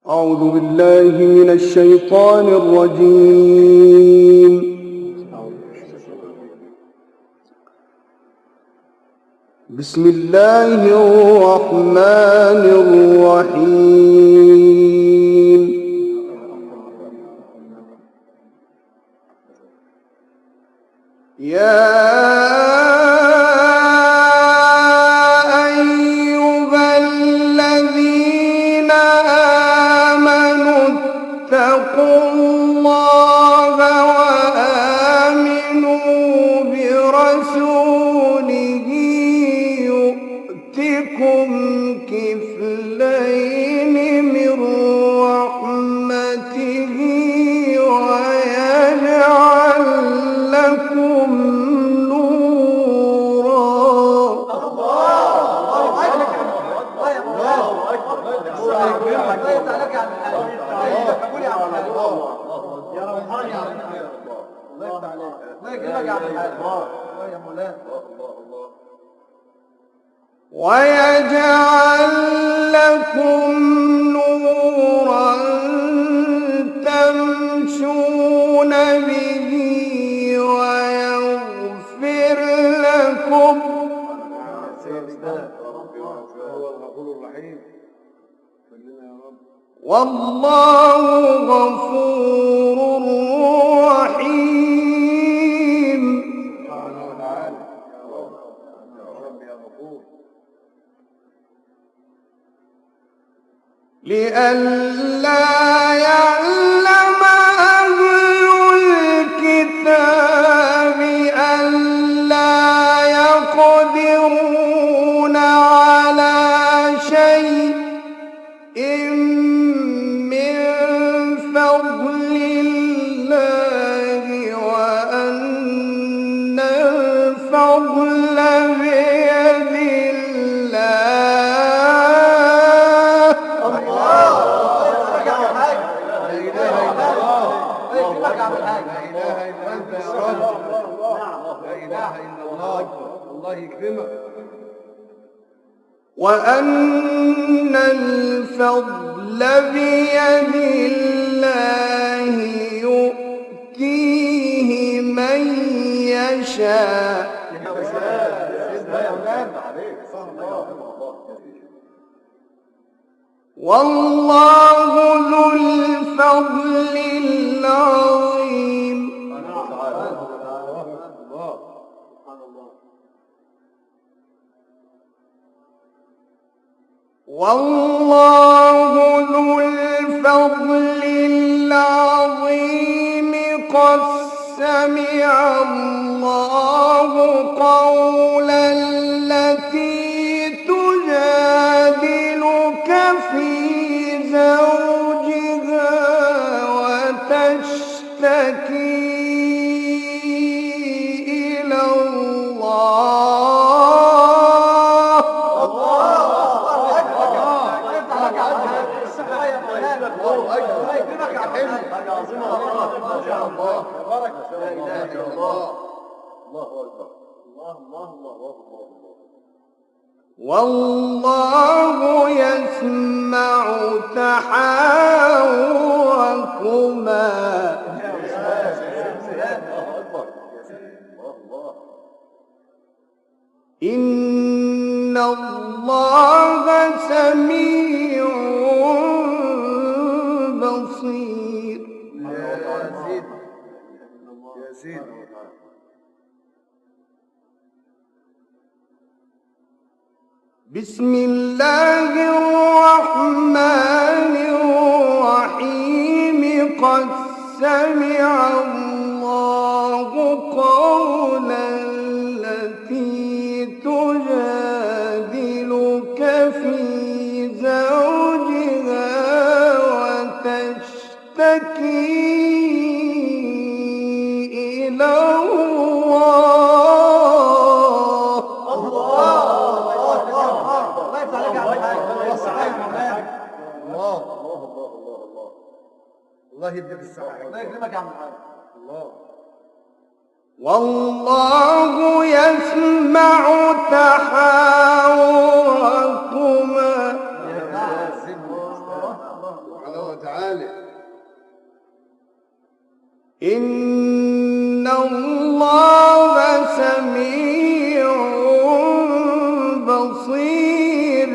أعوذ بالله من الشيطان الرجيم. بسم الله الرحمن الرحيم. يا اتقوا الله وآمنوا برسوله يؤتكم كفلين من رحمته ويجعل لكم نورا. ويجعل لكم نورا تمشون به ويغفر لكم والله غفور رحيم. لئلا يعلم أهل الكتاب ألا يقدرون على شيء من فضل الله وأن الفضل بيد وأن الفضل بيد الله يؤتيه من يشاء والله ذو الفضل العظيم. والله ذو الفضل العظيم. قد سمع الله قول التي تجادلك في زوجها وتشتكي إلى الله والله يسمع تحاوركما إن الله سميع بصير. بسم الله الرحمن الرحيم. قد سمع الله قول التي تجادلك في زوجها وتشتكي إلى الله يديك الصحة. الله يكرمك يا عم الحاج. الله. والله يسمع تحاوركما مالك. إن الله سميع بصير.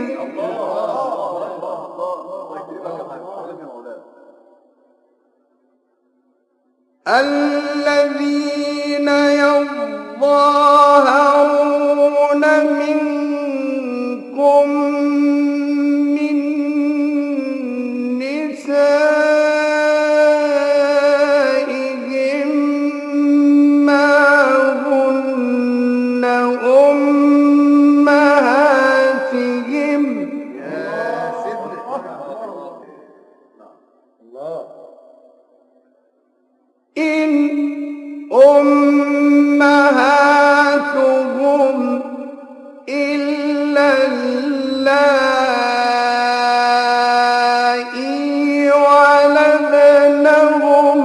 الذين يظاهرون منكم من نسائهم ما هن أمهاتهم. يا سيدنا الله. إن أمهاتهم إلا اللائي ولدنهم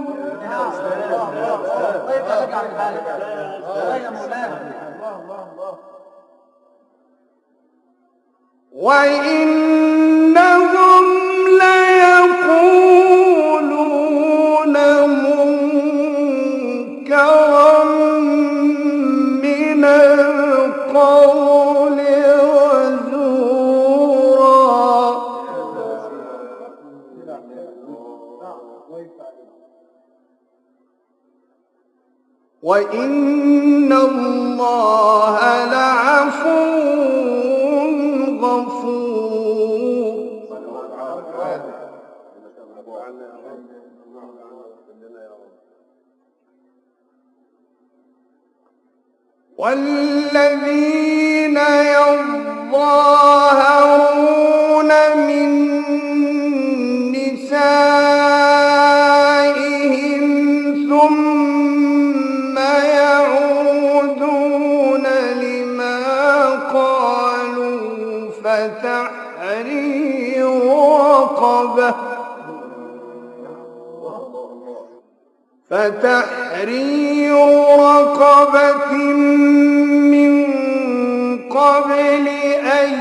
وإنهم ليقولون منكرا من القول وزورا. وإن الله لعفو غفور. والذين يظاهرون من نسائهم ثم يعودون لما قالوا فتحرير رقبة من قبل أن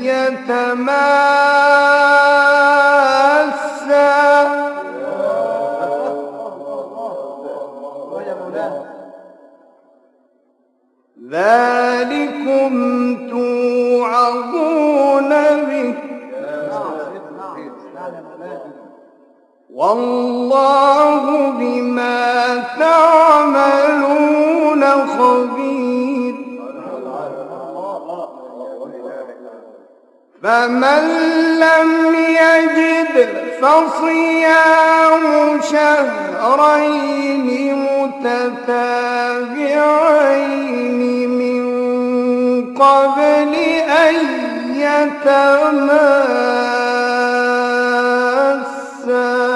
يتماسا ذلكم توعظون به والله بما تعملون خبير. فمن لم يجد فصيام شهرين متتابعين من قبل أن يتماسا.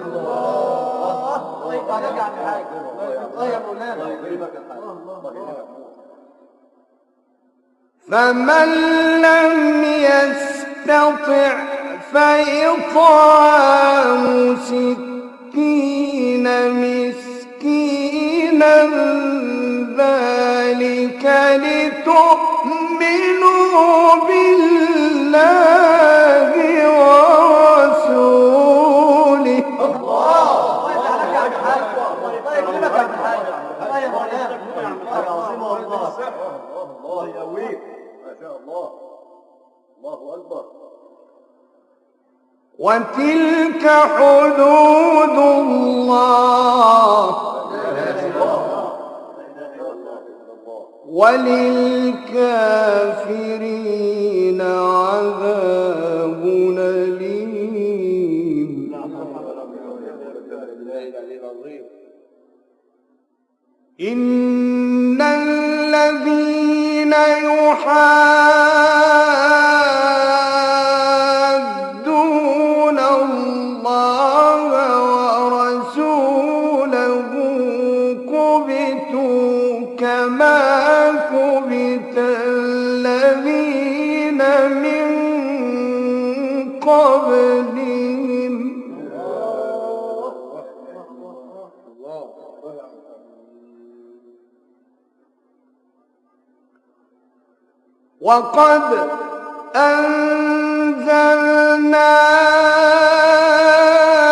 فمن لم يستطع فإطعام 60 مسكينا ذلك لتؤمنوا بالله ورسوله. الله يقويك ما شاء الله. الله أكبر. وتلك حدود الله وللكافرين عذاب أليم. إن الذين يحادون الله ورسوله كبتوا كما كبت الذين من قبلهم وقد أنزلنا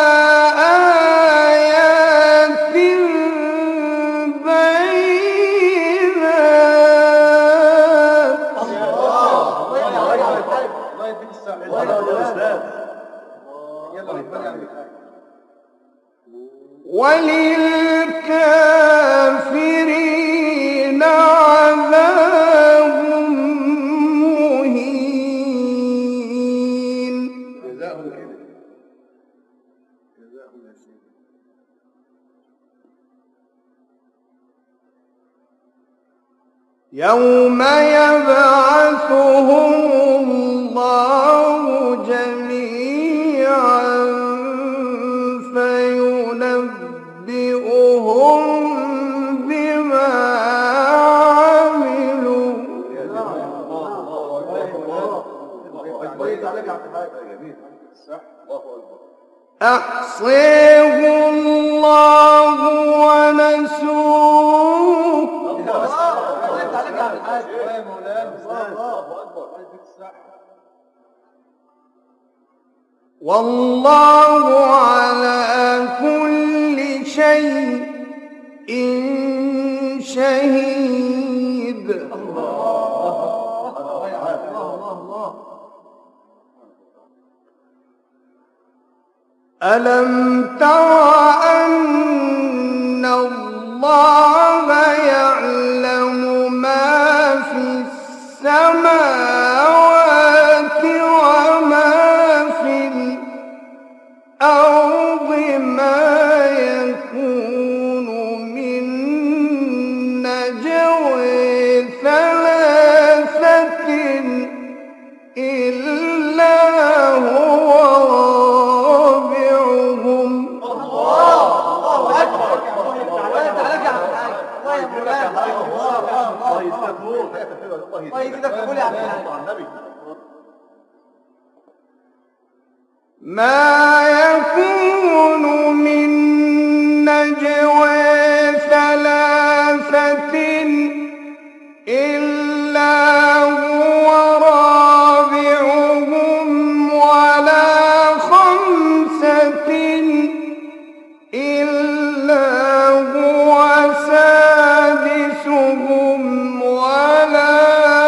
وللكافرين عذاب مهين. جزاهم كده، جزاهم يا سيدي. يوم يبعثهم الله جميعا فينبئهم بما عملوا. أحصيه الله ونسوه والله على كل شيء شهيد. ألم تر أن الله يعلم ما في السماوات وما في الأرض ما يكون من نجوى ثلاثة إلا هو رابعهم. ما يكون من نجوى ثلاثة إلا هو رابعهم ولا خمسة إلا هو سادسهم ولا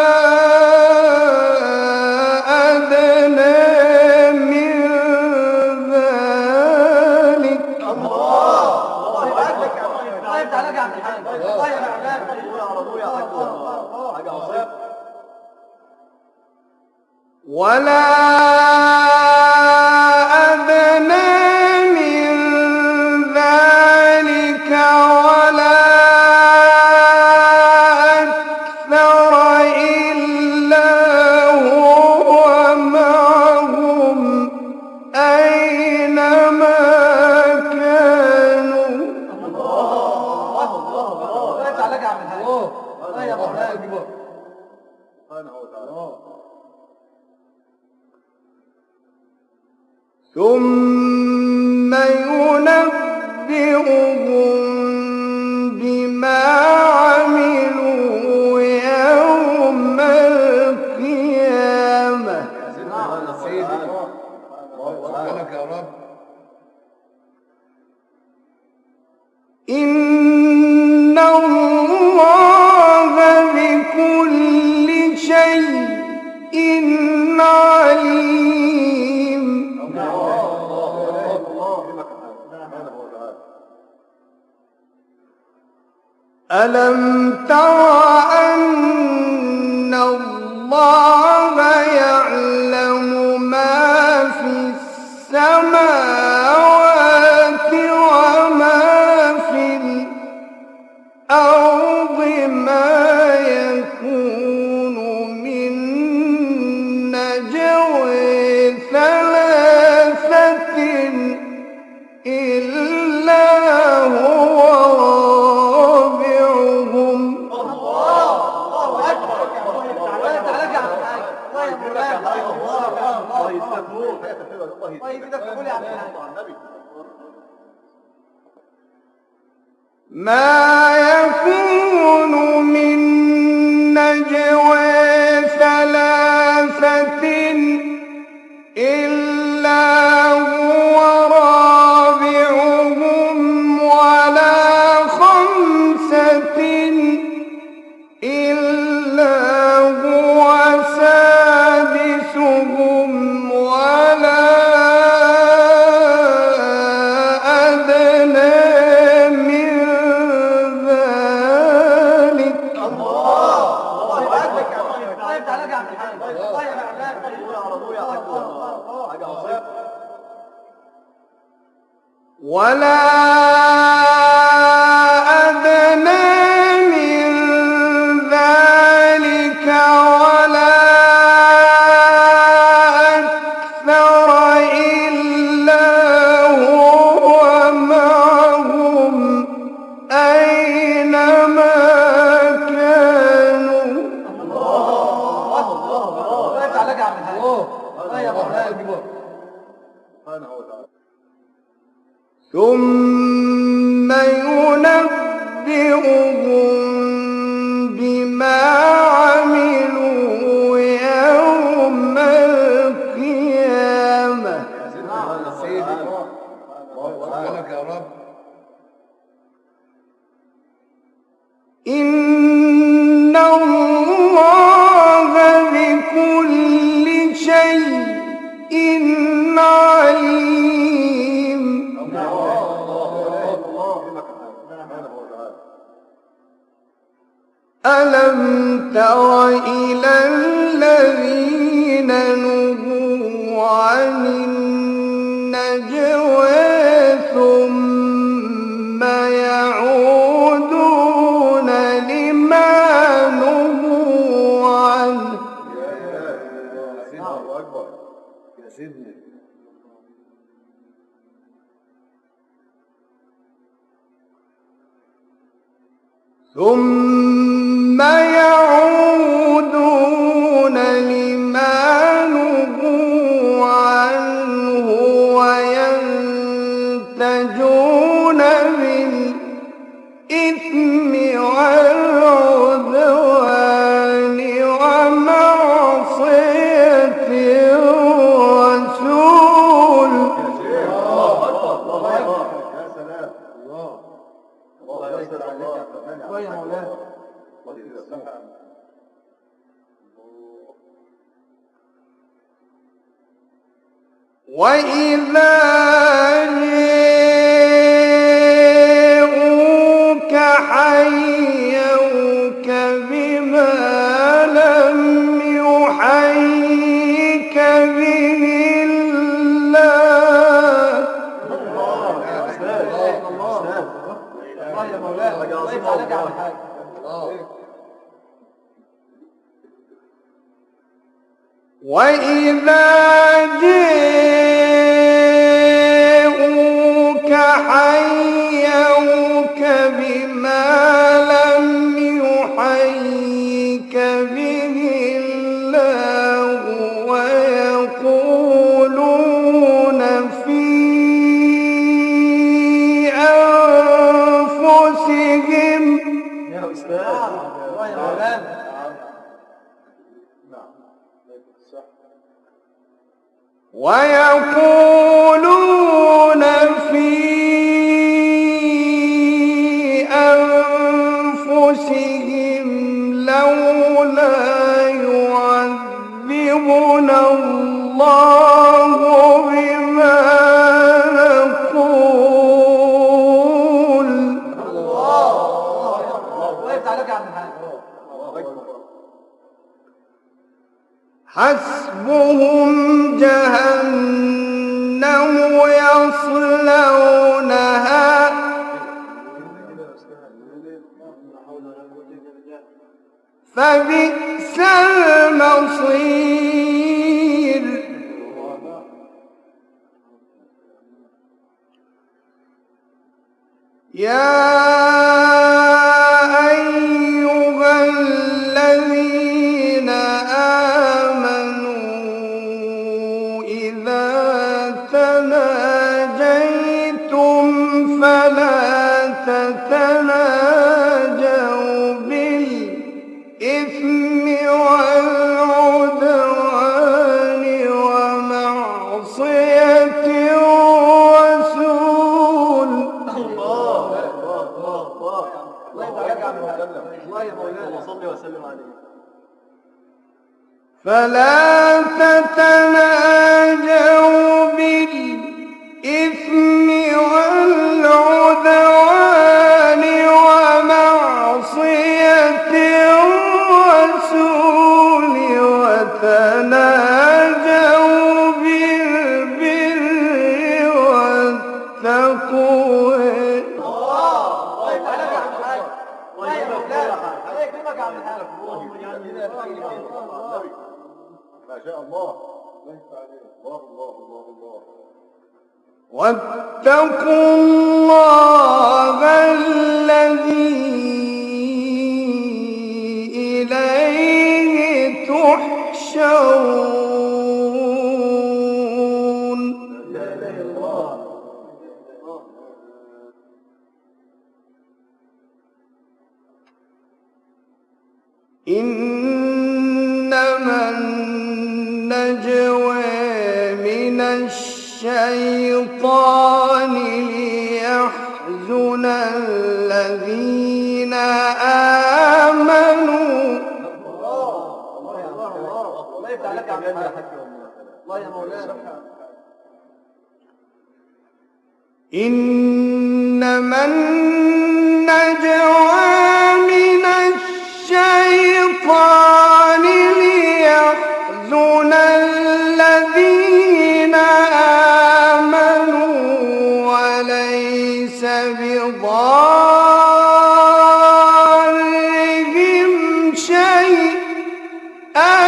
أدنى من ذلك. ولا أدنى من ذلك ولا أكثر إلا هو معهم أينما كانوا. ثم ينبئهم بما عملوا يوم القيامة. يا رب. إن الله بكل شيء عليم. ألم تر أن الله يعلم ما في السماوات وما في الأرض ما يكون من نجوى ثلاثة إلا هو رابعهم. ما يكون من نجوى ثلاثة إلا هو رابعهم ولا خمسة إلا هو سادسهم ولا ولا أدنى من ذلك ولا أكثر إلا هو معهم أينما كانوا. الله تعالى يا عم الحاج. الله يا مولانا. ثم ينبئهم بما عملوا يوم القيامة. سبحانك يا رب. إن الله بكل شيء عليم. ألم تر إلى الذين نهوا عن النجوى ثم يعودون لما نهوا عنه. الله أكبر يا سيدنا. ثم يعودون لما نهوا عنه وينتجون بالإثم والعدوان ومعصية الرسول. يا سلام. الله يستر عليك يا مولانا. وإذا جاءوك حيوك بما لم يحيك به الله. الله يا مولانا. الله تعالى يا عم الحاج. وإذا جاءوك حيوك بما لم يحيك به الله ويقولون في أنفسهم. يا أستاذ. الله يا مولانا. ويقولون في أنفسهم لولا يعذبنا الله بما نقول. الله تعالى يا عم الحاج. حسبهم جهنم يصلونها فبئس المصير. يا أيها الذين آمنوا إذا تناجيتم فلا تتناجوا بالإثم والعدوان ومعصية الرسول. فلا تتناجوا بالإثم والعدوان ومعصية الرسول وتناجوا بالبر الله يفتح عليك يا عم الحاج. الله يا مولانا. الله يكرمك يا عم الحاج. ما شاء الله. الله يفتح عليك. الله الله الله الله. واتقوا الله الذي إليه تحشرون. إنما النجوى من الشيطان ليحزن الذين آمنوا. الله يفتح عليك يا عم الحاج. الله يا مولانا. إنما النجوى من الشيطان ليحزن الذين آمنوا وليس بضارهم شيئا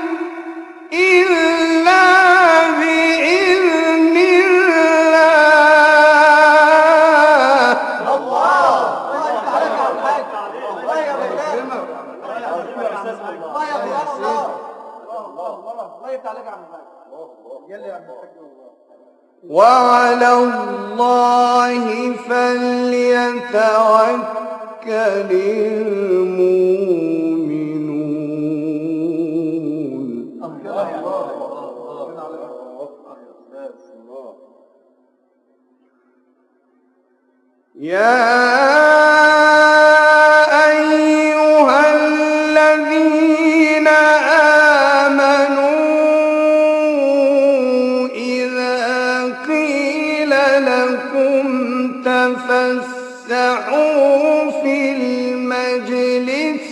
إلا بإذن الله. الله يفتح عليك يا عم الحاج. الله يا مولانا. الله يا مولانا. الله يفتح عليك يا عم الحاج. يلا يا عم الحاج. وعلى الله فليتوكل المؤمنون. يا أيها الذين آمنوا إذا قيل لكم تفسحوا في المجلس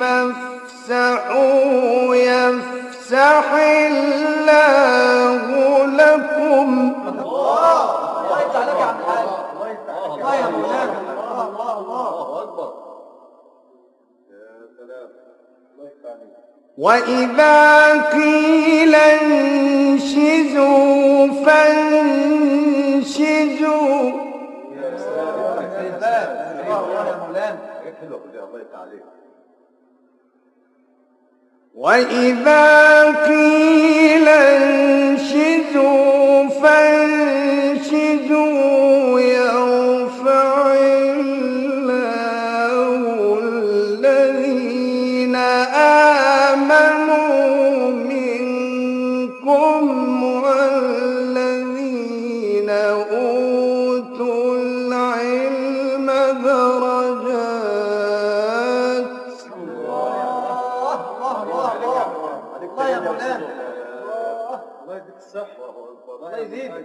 فافسحوا يفسح الله لكم. الله يفتح عليك يا عم الحاج. الله يا مولانا. الله الله أكبر. يا سلام. الله يفتح عليك. وإذا قيل انشزوا فانشزوا. يا سلام. يا مولانا. حلوة كده. الله يفتح عليك. وإذا قيل انشزوا فانشزوا يرفع الله الذين آمنوا منكم والذين أوتوا العلم درجات. الله يا مولانا. الله يديك الصحة. الله يزيدك.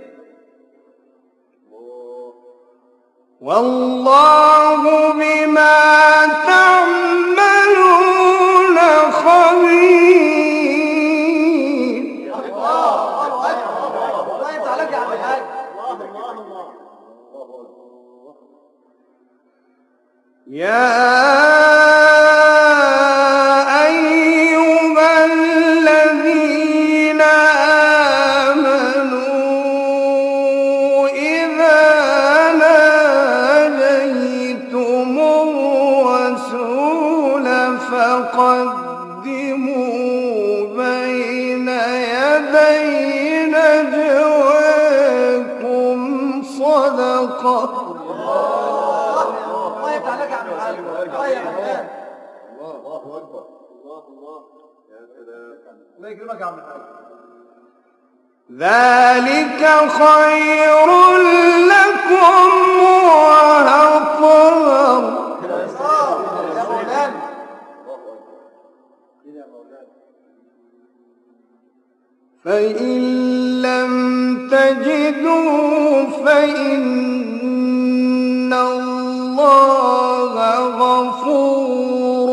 والله بما تعملون خبير. الله يفتح عليك يا عم الحاج. يا أيها الذين آمنوا إذا ناجيتم الرسول فقدموا بين يدي نجواكم صدقة. الله يفتح عليك يا عم الحاج. الله يا مولانا. الله أكبر. الله الله. يا سلام. الله يكرمك يا عم الحاج. ذلك خير لكم وأطهر. يا مولانا. يا مولانا. فإن لم تجدوا فإن الله غفور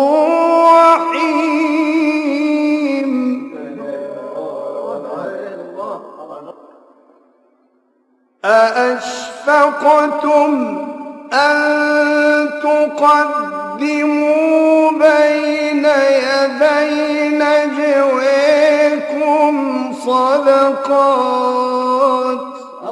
رحيم. أأشفقتم أن تقدموا بين يدي نجويكم صدقات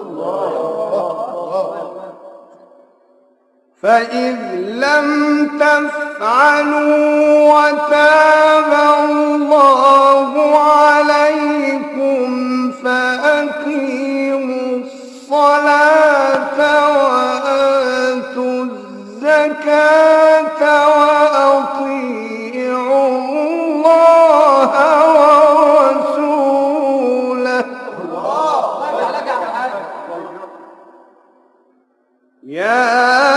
فإذ لم تفعلوا وتاب الله عليكم فأقيموا الصلاة وآتوا الزكاة وأطيعوا الله ورسوله يا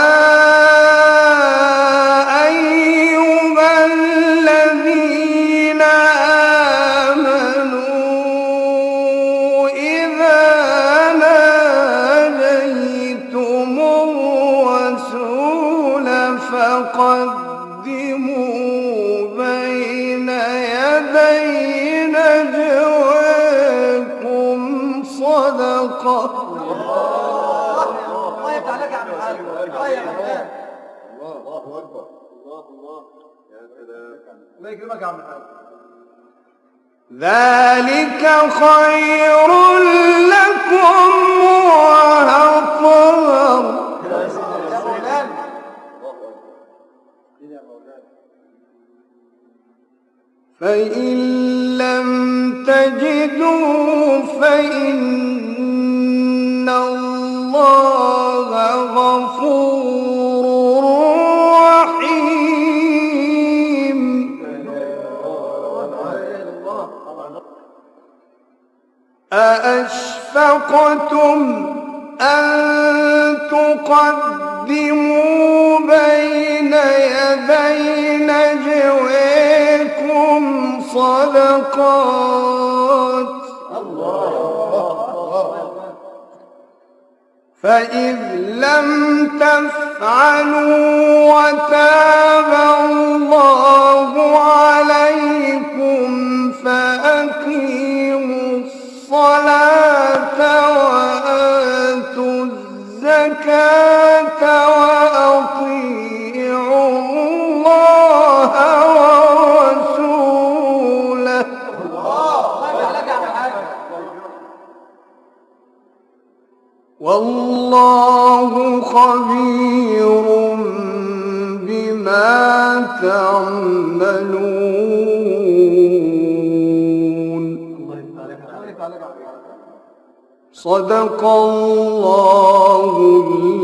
أيها الذين آمنوا إذا ناجيتم الرسول فقدموا بين يدي نجواكم صدقة الله يفتح عليك يا عم الحاج. الله يا فنان. الله أكبر. الله يا سلام. الله يكرمك يا عم الحاج. ذلك خير لكم وأطهر يا مولانا. فإن لم تجدوا فإن الله غفور رحيم أأشفقتم أن تقدموا بين يدي نجويكم صدقات فإذ لم تفعلوا وتاب الله عليكم فأقيموا الصلاة وآتوا الزكاة وأطيعوا الله ورسوله والله خبير بما تعملون صدق الله